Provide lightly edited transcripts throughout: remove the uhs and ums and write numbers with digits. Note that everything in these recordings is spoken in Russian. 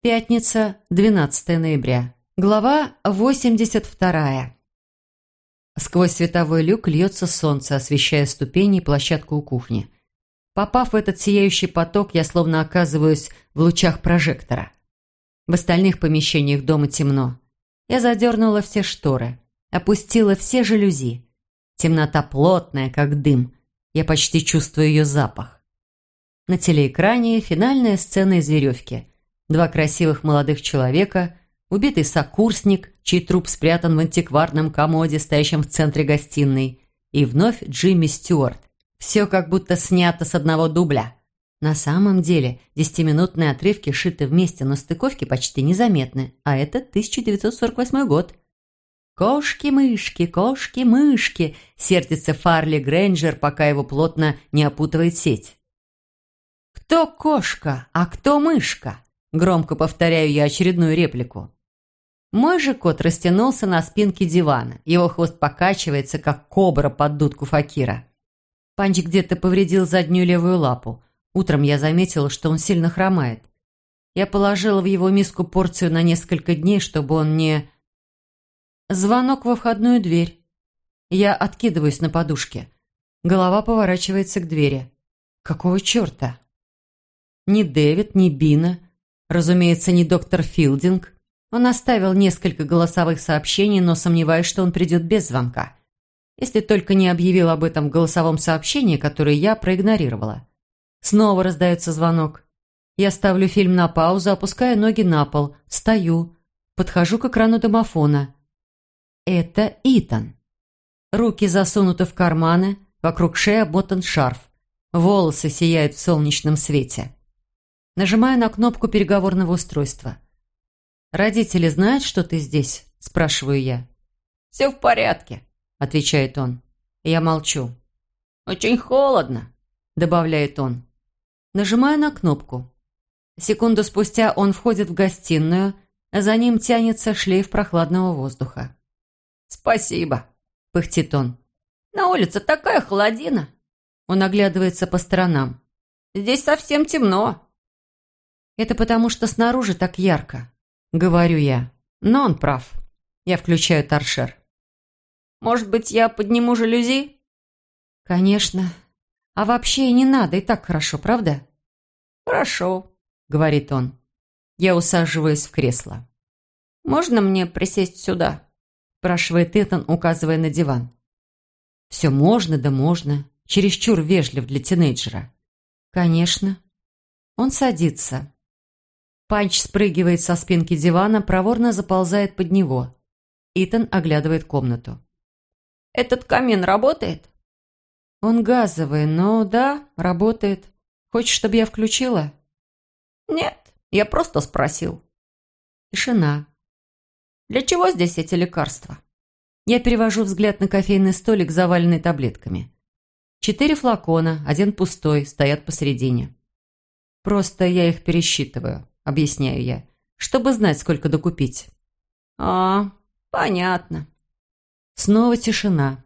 Пятница, 12 ноября. Глава 82. Сквозь световой люк льется солнце, освещая ступени и площадку у кухни. Попав в этот сияющий поток, я словно оказываюсь в лучах прожектора. В остальных помещениях дома темно. Я задернула все шторы, опустила все жалюзи. Темнота плотная, как дым. Я почти чувствую ее запах. На телеэкране финальная сцена из «Веревки». Два красивых молодых человека, убитый сокурсник, чей труп спрятан в антикварном комоде, стоящем в центре гостиной, и вновь Джимми Стюарт. Все как будто снято с одного дубля. На самом деле 10-минутные отрывки шиты вместе, но стыковки почти незаметны, а это 1948 год. «Кошки-мышки, кошки-мышки», сердится Фарли Грейнджер, пока его плотно не опутывает сеть. «Кто кошка, а кто мышка?» Громко повторяю я очередную реплику. Мой же кот растянулся на спинке дивана. Его хвост покачивается, как кобра под дудку Факира. Панч где-то повредил заднюю левую лапу. Утром я заметила, что он сильно хромает. Я положила в его миску порцию на несколько дней, чтобы он не... Звонок во входную дверь. Я откидываюсь на подушке. Голова поворачивается к двери. Какого черта? Ни Дэвид, ни Бина, разумеется, не доктор Филдинг. Он оставил несколько голосовых сообщений, но сомневаюсь, что он придет без звонка. Если только не объявил об этом в голосовом сообщении, которое я проигнорировала. Снова раздается звонок. Я ставлю фильм на паузу, опускаю ноги на пол, встаю, подхожу к экрану домофона. Это Итан. Руки засунуты в карманы, вокруг шеи обмотан шарф. Волосы сияют в солнечном свете. Нажимаю на кнопку переговорного устройства. «Родители знают, что ты здесь?» – спрашиваю я. «Все в порядке», – отвечает он. Я молчу. «Очень холодно», – добавляет он. Нажимаю на кнопку. Секунду спустя он входит в гостиную, а за ним тянется шлейф прохладного воздуха. «Спасибо», – пыхтит он. «На улице такая холодина». Он оглядывается по сторонам. «Здесь совсем темно». «Это потому, что снаружи так ярко», — говорю я. Но он прав. Я включаю торшер. «Может быть, я подниму жалюзи?» «Конечно. А вообще и не надо, и так хорошо, правда?» «Хорошо», — говорит он. Я усаживаюсь в кресло. «Можно мне присесть сюда?» — спрашивает Итан, указывая на диван. «Все можно, да можно. Чересчур вежлив для тинейджера». «Конечно». Он садится. Панч спрыгивает со спинки дивана, проворно заползает под него. Итан оглядывает комнату. «Этот камин работает?» «Он газовый, но да, работает. Хочешь, чтобы я включила?» «Нет, я просто спросил». Тишина. «Для чего здесь эти лекарства?» Я перевожу взгляд на кофейный столик, заваленный таблетками. 4 флакона, один пустой, стоят посередине. «Просто я их пересчитываю», — объясняю я, «чтобы знать, сколько докупить». «А, понятно». Снова тишина.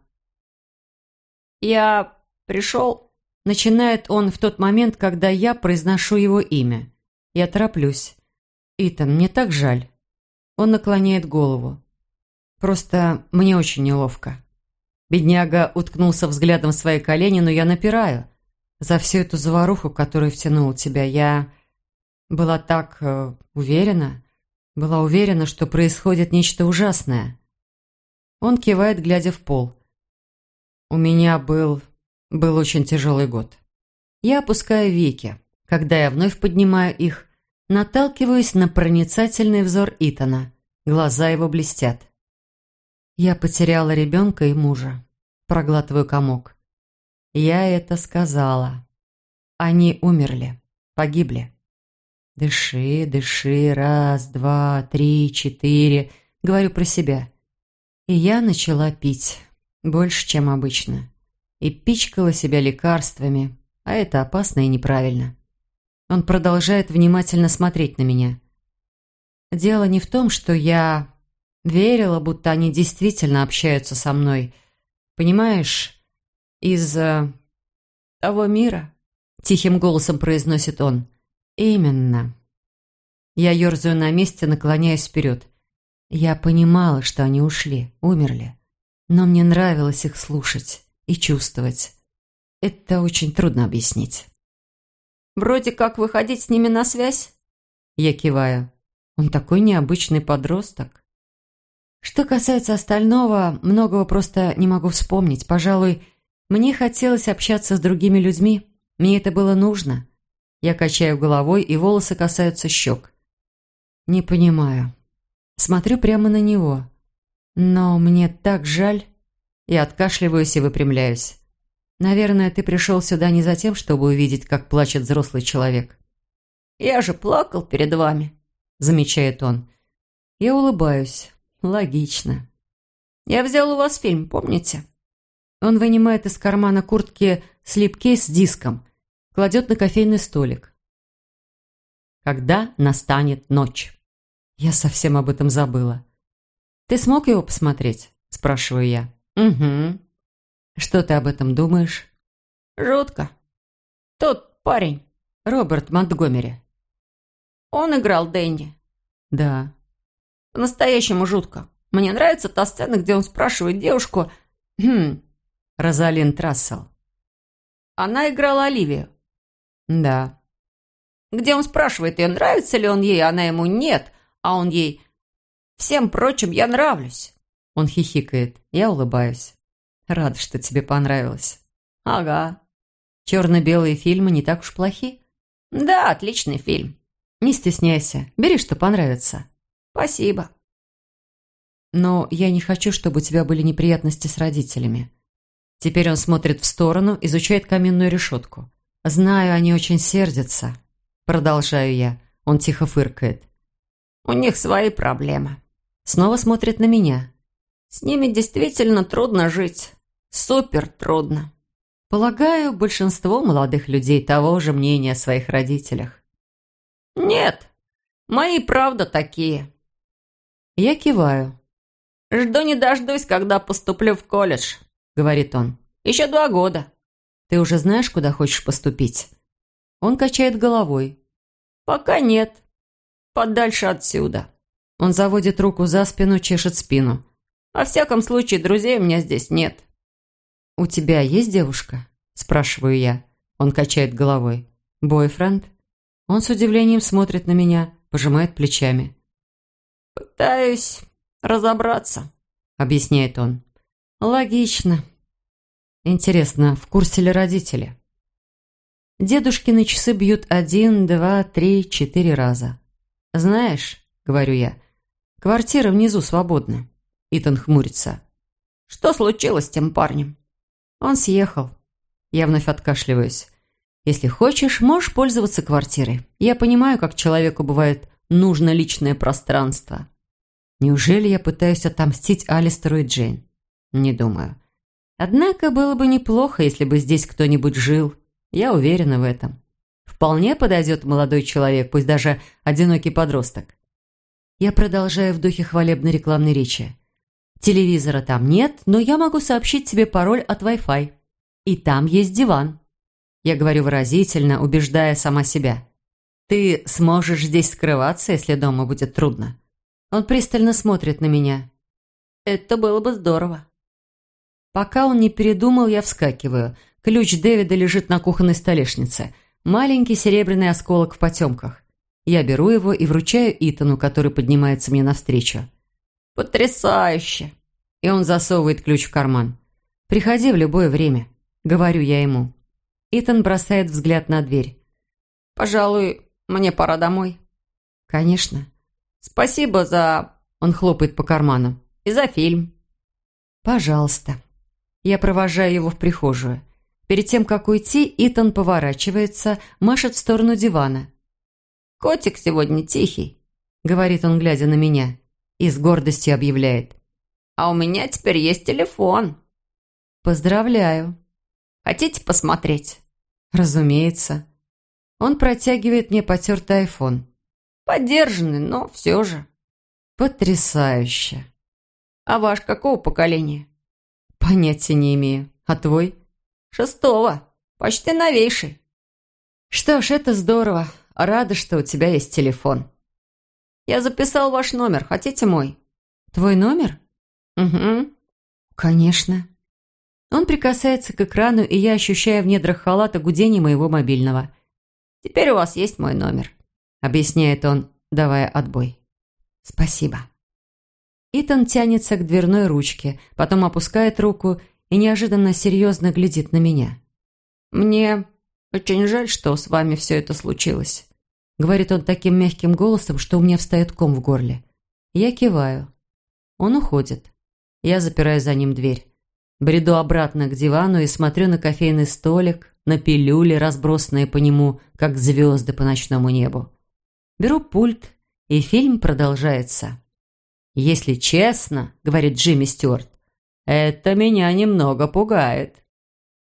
«Я пришел...» — начинает он в тот момент, когда я произношу его имя. Я тороплюсь. «Итан, мне так жаль». Он наклоняет голову. «Просто мне очень неловко». Бедняга уткнулся взглядом в свои колени, но я напираю. За всю эту заваруху, которую втянул тебя, я была так уверена. Была уверена, что происходит нечто ужасное. Он кивает, глядя в пол. У меня был очень тяжелый год. Я опускаю веки. Когда я вновь поднимаю их, наталкиваюсь на проницательный взор Итана. Глаза его блестят. Я потеряла ребенка и мужа. Проглатываю комок. Я это сказала. Они умерли, погибли. Дыши, дыши, 1, 2, 3, 4. Говорю про себя. И я начала пить. Больше, чем обычно. И пичкала себя лекарствами. А это опасно и неправильно. Он продолжает внимательно смотреть на меня. Дело не в том, что я верила, будто они действительно общаются со мной. Понимаешь, из того мира, тихим голосом произносит он. Именно. Я ерзаю на месте, наклоняясь вперед. Я понимала, что они ушли, умерли. Но мне нравилось их слушать и чувствовать. Это очень трудно объяснить. Вроде как выходить с ними на связь? Я киваю. Он такой необычный подросток. Что касается остального, многого просто не могу вспомнить. Пожалуй, мне хотелось общаться с другими людьми. Мне это было нужно. Я качаю головой, и волосы касаются щек. Не понимаю. Смотрю прямо на него. Но мне так жаль. Я откашливаюсь и выпрямляюсь. Наверное, ты пришел сюда не за тем, чтобы увидеть, как плачет взрослый человек. Я же плакал перед вами, замечает он. Я улыбаюсь. Логично. Я взял у вас фильм, помните? Он вынимает из кармана куртки слипкейс с диском, кладет на кофейный столик. «Когда настанет ночь?» Я совсем об этом забыла. «Ты смог его посмотреть?» – спрашиваю я. «Угу». «Что ты об этом думаешь?» «Жутко. Тот парень, Роберт Монтгомери». «Он играл Дэнди?» «Да». «По-настоящему жутко. Мне нравится та сцена, где он спрашивает девушку...» Розалинд Рассел. Она играла Оливию. Да. Где он спрашивает ее, нравится ли он ей, она ему нет, а он ей «всем прочим я нравлюсь». Он хихикает, я улыбаюсь. Рада, что тебе понравилось. Ага. Черно-белые фильмы не так уж плохи. Да, отличный фильм. Не стесняйся, бери, что понравится. Спасибо. Но я не хочу, чтобы у тебя были неприятности с родителями. Теперь он смотрит в сторону, изучает каменную решетку. Знаю, они очень сердятся. Продолжаю я. Он тихо фыркает. У них свои проблемы. Снова смотрит на меня. С ними действительно трудно жить. Супер трудно. Полагаю, большинство молодых людей того же мнения о своих родителях. Нет, мои правда такие. Я киваю. «Жду не дождусь, когда поступлю в колледж», — говорит он. «Еще 2 года». «Ты уже знаешь, куда хочешь поступить?» Он качает головой. «Пока нет. Подальше отсюда». Он заводит руку за спину, чешет спину. «Во всяком случае, друзей у меня здесь нет». «У тебя есть девушка?» – спрашиваю я. Он качает головой. «Бойфренд?» Он с удивлением смотрит на меня, пожимает плечами. «Пытаюсь разобраться», – объясняет он. «Логично. Интересно, в курсе ли родители?» Дедушкины часы бьют 1, 2, 3, 4 раза. «Знаешь, — говорю я, — квартира внизу свободна». Итан хмурится. «Что случилось с тем парнем?» «Он съехал». Я вновь откашливаюсь. «Если хочешь, можешь пользоваться квартирой. Я понимаю, как человеку бывает нужно личное пространство». Неужели я пытаюсь отомстить Алистеру и Джейн? Не думаю. Однако было бы неплохо, если бы здесь кто-нибудь жил. Я уверена в этом. Вполне подойдет молодой человек, пусть даже одинокий подросток. Я продолжаю в духе хвалебной рекламной речи. Телевизора там нет, но я могу сообщить тебе пароль от Wi-Fi. И там есть диван. Я говорю выразительно, убеждая сама себя. Ты сможешь здесь скрываться, если дома будет трудно. Он пристально смотрит на меня. Это было бы здорово. Пока он не передумал, я вскакиваю. Ключ Дэвида лежит на кухонной столешнице. Маленький серебряный осколок в потемках. Я беру его и вручаю Итану, который поднимается мне навстречу. «Потрясающе!» И он засовывает ключ в карман. «Приходи в любое время», — говорю я ему. Итан бросает взгляд на дверь. «Пожалуй, мне пора домой». «Конечно». «Спасибо за...» Он хлопает по карманам. «И за фильм». «Пожалуйста». Я провожаю его в прихожую. Перед тем, как уйти, Итан поворачивается, машет в сторону дивана. «Котик сегодня тихий», — говорит он, глядя на меня, и с гордостью объявляет. «А у меня теперь есть телефон». «Поздравляю». «Хотите посмотреть?» «Разумеется». Он протягивает мне потертый айфон. «Подержанный, но все же». «Потрясающе». «А ваш какого поколения?» «Понятия не имею. А твой?» «6-го. Почти новейший». «Что ж, это здорово. Рада, что у тебя есть телефон». Я записал ваш номер. Хотите мой?» «Твой номер?» «Угу». «Конечно». Он прикасается к экрану, и я ощущаю в недрах халата гудение моего мобильного. «Теперь у вас есть мой номер», — объясняет он, давая отбой. «Спасибо». Итан тянется к дверной ручке, потом опускает руку и неожиданно серьезно глядит на меня. «Мне очень жаль, что с вами все это случилось», — говорит он таким мягким голосом, что у меня встает ком в горле. Я киваю. Он уходит. Я запираю за ним дверь. Бреду обратно к дивану и смотрю на кофейный столик, на пилюли, разбросанные по нему, как звезды по ночному небу. Беру пульт, и фильм продолжается. «Если честно, — говорит Джимми Стюарт, — это меня немного пугает».